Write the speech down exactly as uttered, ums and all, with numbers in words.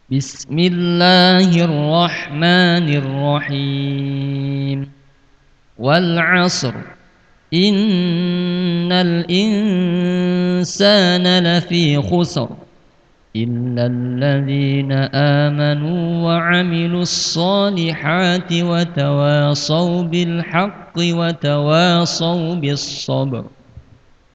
بسم الله الرحمن الرحيم والعصر إن الإنسان لفي خسر إلا الذين آمنوا وعملوا الصالحات وتواصوا بالحق وتواصوا بالصبر